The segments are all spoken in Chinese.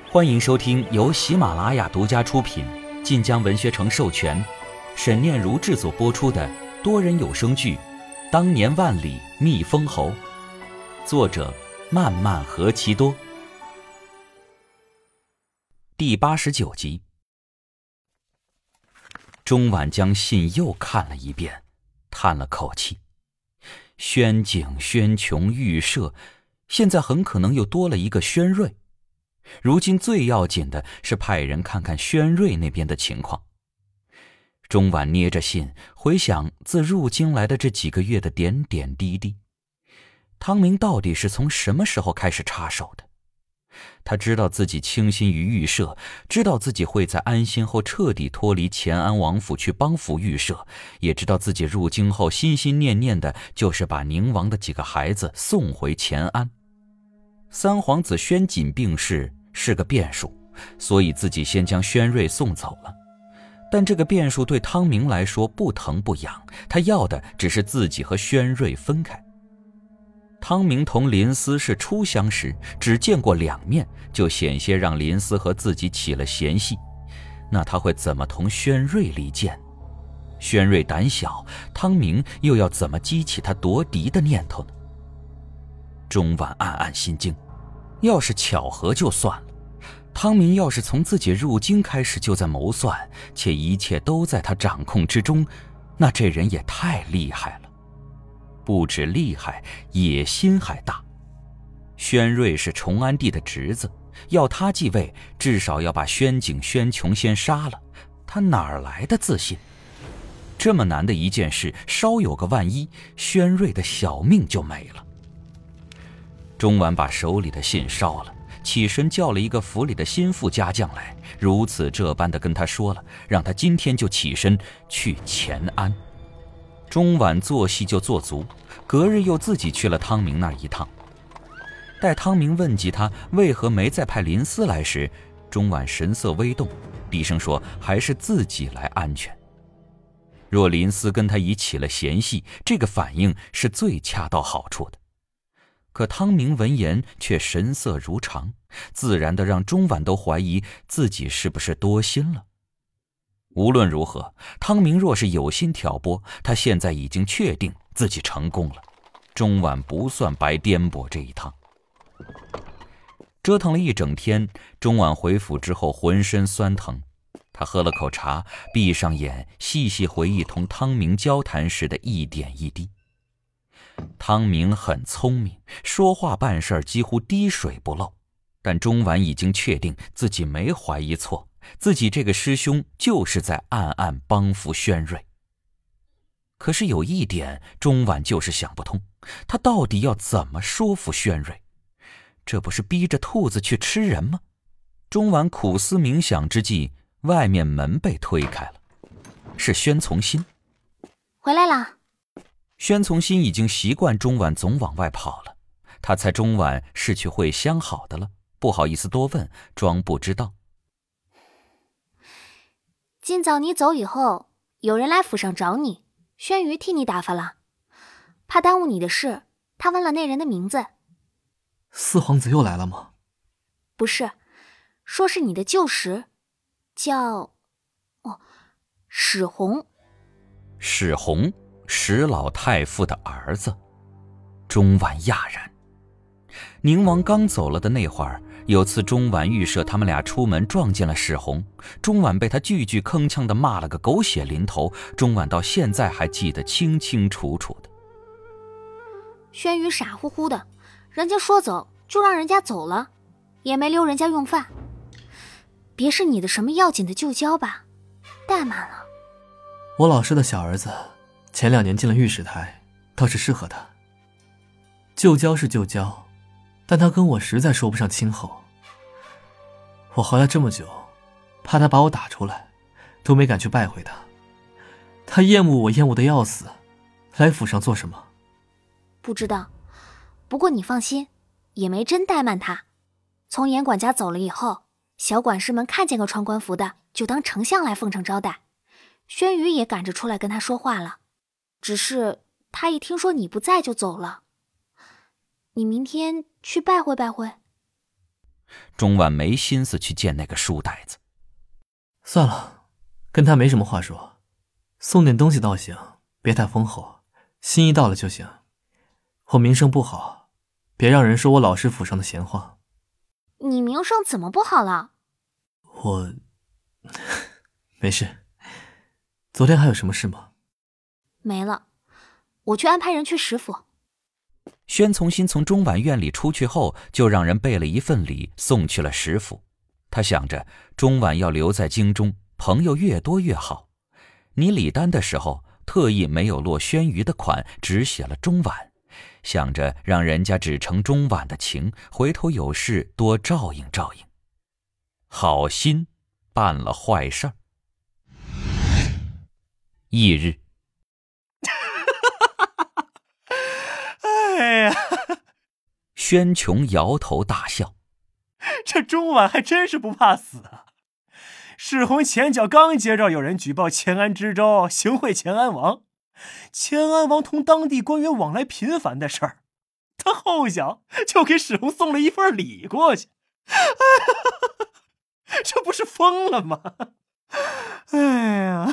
欢迎收听由喜马拉雅独家出品，晋江文学城授权，沈念如制作播出的多人有声剧《当年万里觅封侯》，作者漫漫何其多。第89集。钟婉将信又看了一遍，叹了口气。宣景、宣琼、玉舍，现在很可能又多了一个宣瑞。如今最要紧的是派人看看宣瑞那边的情况。钟婉捏着信，回想自入京来的这几个月的点点滴滴。汤明到底是从什么时候开始插手的？他知道自己倾心于玉舍，知道自己会在安心后彻底脱离乾安王府去帮扶玉舍，也知道自己入京后心心念念的就是把宁王的几个孩子送回乾安。三皇子宣瑾病逝是个变数，所以自己先将宣瑞送走了。但这个变数对汤明来说不疼不痒，他要的只是自己和宣瑞分开。汤明同林思是初相识，只见过2面，就险些让林思和自己起了嫌隙。那他会怎么同宣瑞离间？宣瑞胆小，汤明又要怎么激起他夺嫡的念头呢？钟婉暗暗心惊，要是巧合就算了，汤明要是从自己入京开始就在谋算，且一切都在他掌控之中，那这人也太厉害了。不止厉害，野心还大。宣瑞是崇安帝的侄子，要他继位，至少要把宣景、宣琼先杀了。他哪来的自信？这么难的一件事，稍有个万一，宣瑞的小命就没了。钟婉把手里的信烧了，起身叫了一个府里的心腹家将来，如此这般的跟他说了，让他今天就起身去乾安。钟婉做戏就做足，隔日又自己去了汤明那儿一趟。待汤明问及他为何没再派林思来时，钟婉神色微动，低声说还是自己来安全。若林思跟他已起了嫌隙，这个反应是最恰到好处的。可汤明闻言却神色如常，自然的让钟婉都怀疑自己是不是多心了。无论如何，汤明若是有心挑拨，他现在已经确定自己成功了。钟婉不算白颠簸这一趟。折腾了一整天，钟婉回府之后浑身酸疼。他喝了口茶，闭上眼，细细回忆同汤明交谈时的一点一滴。汤明很聪明，说话办事几乎滴水不漏，但钟婉已经确定自己没怀疑错，自己这个师兄就是在暗暗帮扶宣瑞。可是有一点钟婉就是想不通，他到底要怎么说服宣瑞？这不是逼着兔子去吃人吗？钟婉苦思冥想之际，外面门被推开了，是宣从新。 回来啦。 宣从新已经习惯钟婉总往外跑了，他猜钟婉是去会相好的了，不好意思多问，装不知道。 今早你走以后，有人来府上找你，宣瑜替你打发了，怕耽误你的事，他问了那人的名字。 四皇子又来了吗？ 不是，说是你的旧识，叫史弘。 史弘，史老太傅的儿子。钟婉讶然。宁王刚走了的那会儿，有次钟婉预设他们俩出门撞见了史弘，钟婉被他句句铿锵地骂了个狗血淋头，钟婉到现在还记得清清楚楚的。 宣瑜傻乎乎的，人家说走就让人家走了，也没留人家用饭。别是你的什么要紧的旧交吧？怠慢了。 我老师的小儿子前2年进了御史台，倒是适合他。旧交是旧交，但他跟我实在说不上亲厚。我回来这么久，怕他把我打出来，都没敢去拜会他。他厌恶我厌恶的要死，来府上做什么？ 不知道，不过你放心，也没真怠慢他。从严管家走了以后，小管事们看见个穿官服的，就当丞相来奉承招待。宣瑜也赶着出来跟他说话了，只是他一听说你不在就走了。你明天去拜会拜会。 钟婉没心思去见那个书呆子。 算了，跟他没什么话说，送点东西倒行，别太丰厚，心意到了就行。我名声不好，别让人说我老师府上的闲话。 你名声怎么不好了？ 我没事。昨天还有什么事吗？ 没了，我去安排人去石府。 宣从新从中婉院里出去后，就让人备了一份礼送去了石府。他想着中婉要留在京中，朋友越多越好。拟礼单的时候，特意没有落宣瑜的款，只写了中婉，想着让人家只承中婉的情，回头有事多照应照应。好心办了坏事儿。翌日， 哎呀， 宣琼摇头大笑， 这中婉还真是不怕死啊！世弘前脚刚接着有人举报乾安知州行贿乾安王，乾安王同当地官员往来频繁的事儿，他后脚就给世弘送了一份礼过去。这不是疯了吗？哎呀！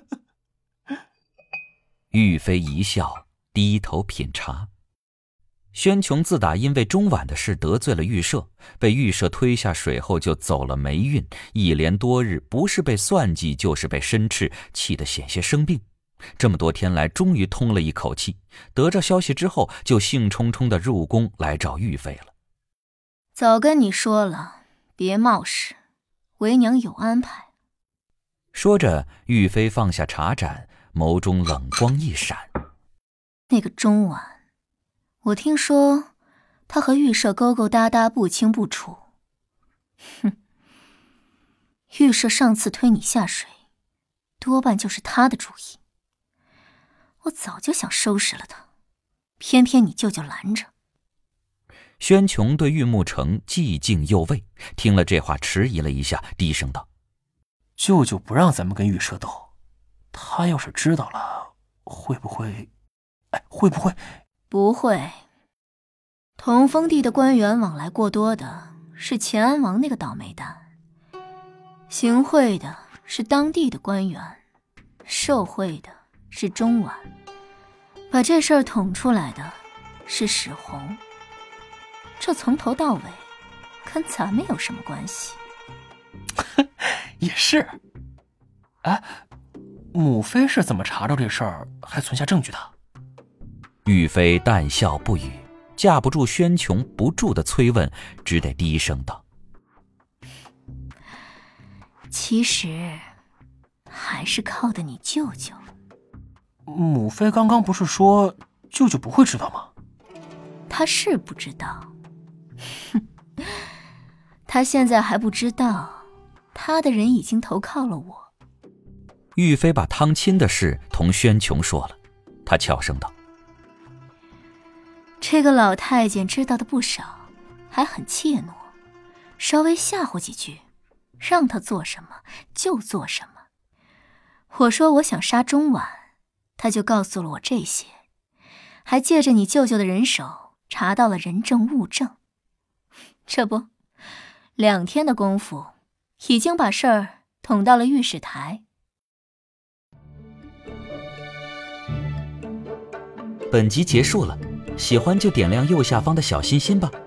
玉妃一笑，低头品茶。宣琼自打因为中婉的事得罪了御舍，被御舍推下水后就走了霉运，一连多日不是被算计就是被申斥，气得险些生病。这么多天来终于通了一口气，得着消息之后就兴冲冲地入宫来找玉妃了。 早跟你说了，别冒失，为娘有安排。 说着，玉妃放下茶盏，眸中冷光一闪。 那个中婉，我听说他和御舍勾勾搭搭，不清不楚。哼，御舍上次推你下水，多半就是他的主意。我早就想收拾了他，偏偏你舅舅拦着。 宣琼对玉木城既敬又畏，听了这话迟疑了一下，低声道： 舅舅不让咱们跟御舍斗，他要是知道了，会不会？不会。 同封地的官员往来过多的是乾安王那个倒霉蛋，行贿的是当地的官员，受贿的是中婉，把这事儿捅出来的是史弘。这从头到尾跟咱们有什么关系？ 也是。哎，母妃是怎么查着这事儿还存下证据的？ 玉妃淡笑不语，架不住宣琼不住的催问，只得低声道： 其实还是靠的你舅舅。 母妃刚刚不是说舅舅不会知道吗？ 他是不知道，哼，他现在还不知道，他的人已经投靠了我。 玉妃把汤亲的事同宣琼说了，她悄声道： 这个老太监知道的不少，还很怯懦，稍微吓唬几句，让他做什么就做什么。我说我想杀中婉，他就告诉了我这些，还借着你舅舅的人手查到了人证物证。这不，2天的功夫，已经把事儿捅到了御史台。 本集结束了，喜欢就点亮右下方的小心心吧。